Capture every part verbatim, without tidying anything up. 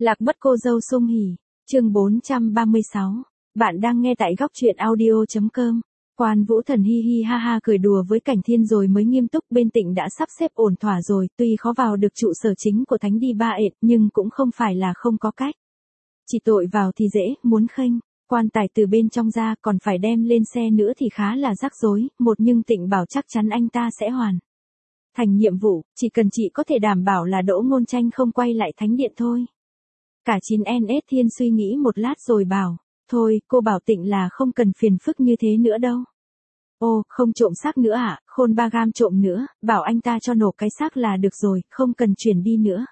Lạc mất cô dâu Sung Hỉ, chương bốn trăm ba mươi sáu. Bạn đang nghe tại góc truyện audio chấm com. Quan Vũ Thần hi hi ha ha cười đùa với Cảnh Thiên rồi mới nghiêm túc, bên Tịnh đã sắp xếp ổn thỏa rồi, tuy khó vào được trụ sở chính của Thánh Đi Ba Ệt, nhưng cũng không phải là không có cách. Chỉ tội vào thì dễ, muốn khênh quan tài từ bên trong ra còn phải đem lên xe nữa thì khá là rắc rối, một nhưng Tịnh bảo chắc chắn anh ta sẽ hoàn thành nhiệm vụ, chỉ cần chị có thể đảm bảo là Đỗ Ngôn Tranh không quay lại Thánh Điện thôi. Cả chín en ét Thiên suy nghĩ một lát rồi bảo, thôi, cô bảo Tịnh là không cần phiền phức như thế nữa đâu. Ô, không trộm xác nữa à, Khôn Ba Gam trộm nữa, bảo anh ta cho nổ cái xác là được rồi, không cần chuyển đi nữa.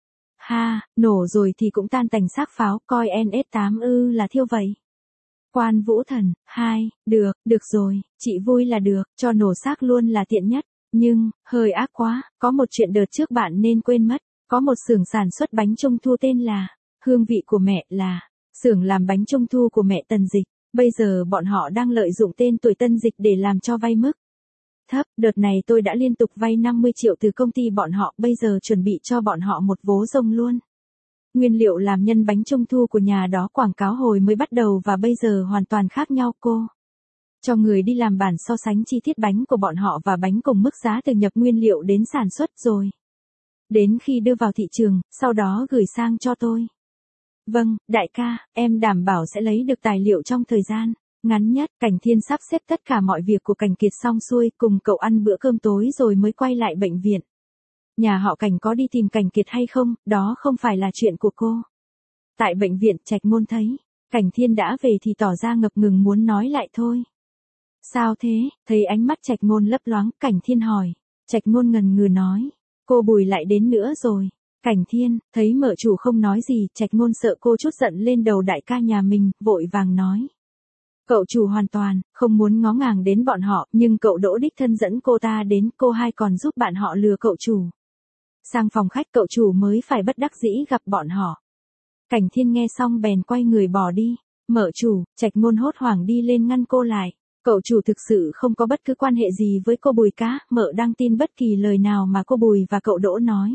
Ha, nổ rồi thì cũng tan tành xác pháo, coi en ét tám ư là thiêu vậy. Quan Vũ Thần, hai, được, được rồi, chị vui là được, cho nổ xác luôn là tiện nhất. Nhưng, hơi ác quá, có một chuyện đợt trước bạn nên quên mất, có một xưởng sản xuất bánh trung thu tên là Hương Vị của Mẹ, là xưởng làm bánh trung thu của mẹ Tần Dịch. Bây giờ bọn họ đang lợi dụng tên tuổi Tân Dịch để làm cho vay mức thấp. Đợt này tôi đã liên tục vay năm mươi triệu từ công ty bọn họ, bây giờ chuẩn bị cho bọn họ một vố rông luôn. Nguyên liệu làm nhân bánh trung thu của nhà đó quảng cáo hồi mới bắt đầu và bây giờ hoàn toàn khác nhau cô. Cho người đi làm bản so sánh chi tiết bánh của bọn họ và bánh cùng mức giá từ nhập nguyên liệu đến sản xuất rồi. Đến khi đưa vào thị trường, sau đó gửi sang cho tôi. Vâng, đại ca, em đảm bảo sẽ lấy được tài liệu trong thời gian ngắn nhất. Cảnh Thiên sắp xếp tất cả mọi việc của Cảnh Kiệt xong xuôi, cùng cậu ăn bữa cơm tối rồi mới quay lại bệnh viện. Nhà họ Cảnh có đi tìm Cảnh Kiệt hay không, đó không phải là chuyện của cô. Tại bệnh viện, Trạch Ngôn thấy Cảnh Thiên đã về thì tỏ ra ngập ngừng muốn nói lại thôi. Sao thế? Thấy ánh mắt Trạch Ngôn lấp loáng, Cảnh Thiên hỏi. Trạch Ngôn ngần ngừ nói, cô Bùi lại đến nữa rồi. Cảnh Thiên, thấy mợ chủ không nói gì, Trạch Ngôn sợ cô chút giận lên đầu đại ca nhà mình, vội vàng nói. Cậu chủ hoàn toàn không muốn ngó ngàng đến bọn họ, nhưng cậu Đỗ đích thân dẫn cô ta đến, cô hai còn giúp bạn họ lừa cậu chủ. Sang phòng khách cậu chủ mới phải bất đắc dĩ gặp bọn họ. Cảnh Thiên nghe xong bèn quay người bỏ đi. Mợ chủ, Trạch Ngôn hốt hoảng đi lên ngăn cô lại. Cậu chủ thực sự không có bất cứ quan hệ gì với cô Bùi cả, mợ đang tin bất kỳ lời nào mà cô Bùi và cậu Đỗ nói.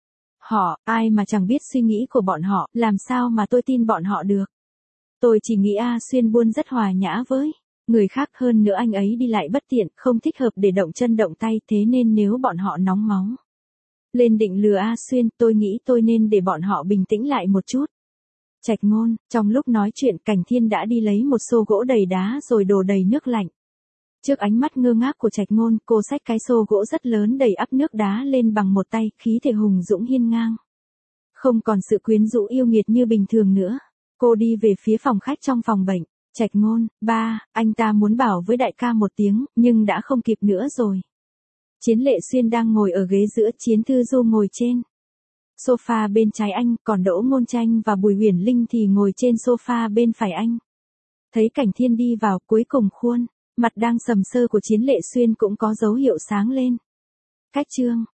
Họ, ai mà chẳng biết suy nghĩ của bọn họ, làm sao mà tôi tin bọn họ được. Tôi chỉ nghĩ A Xuyên buôn rất hòa nhã với người khác, hơn nữa anh ấy đi lại bất tiện, không thích hợp để động chân động tay, thế nên nếu bọn họ nóng máu lên định lừa A Xuyên, tôi nghĩ tôi nên để bọn họ bình tĩnh lại một chút. Trạch Ngôn, trong lúc nói chuyện Cảnh Thiên đã đi lấy một xô gỗ đầy đá rồi đổ đầy nước lạnh. Trước ánh mắt ngơ ngác của Trạch Ngôn, cô xách cái xô gỗ rất lớn đầy ắp nước đá lên bằng một tay, khí thể hùng dũng hiên ngang. Không còn sự quyến rũ yêu nghiệt như bình thường nữa. Cô đi về phía phòng khách trong phòng bệnh. Trạch Ngôn, ba, anh ta muốn bảo với đại ca một tiếng, nhưng đã không kịp nữa rồi. Chiến Lệ Xuyên đang ngồi ở ghế giữa, Chiến Thư Du ngồi trên sofa bên trái anh, còn Đỗ Ngôn Tranh và Bùi Huyền Linh thì ngồi trên sofa bên phải anh. Thấy Cảnh Thiên đi vào, cuối cùng khuôn mặt đang sầm sơ của Chiến Lệ Xuyên cũng có dấu hiệu sáng lên. Cách chương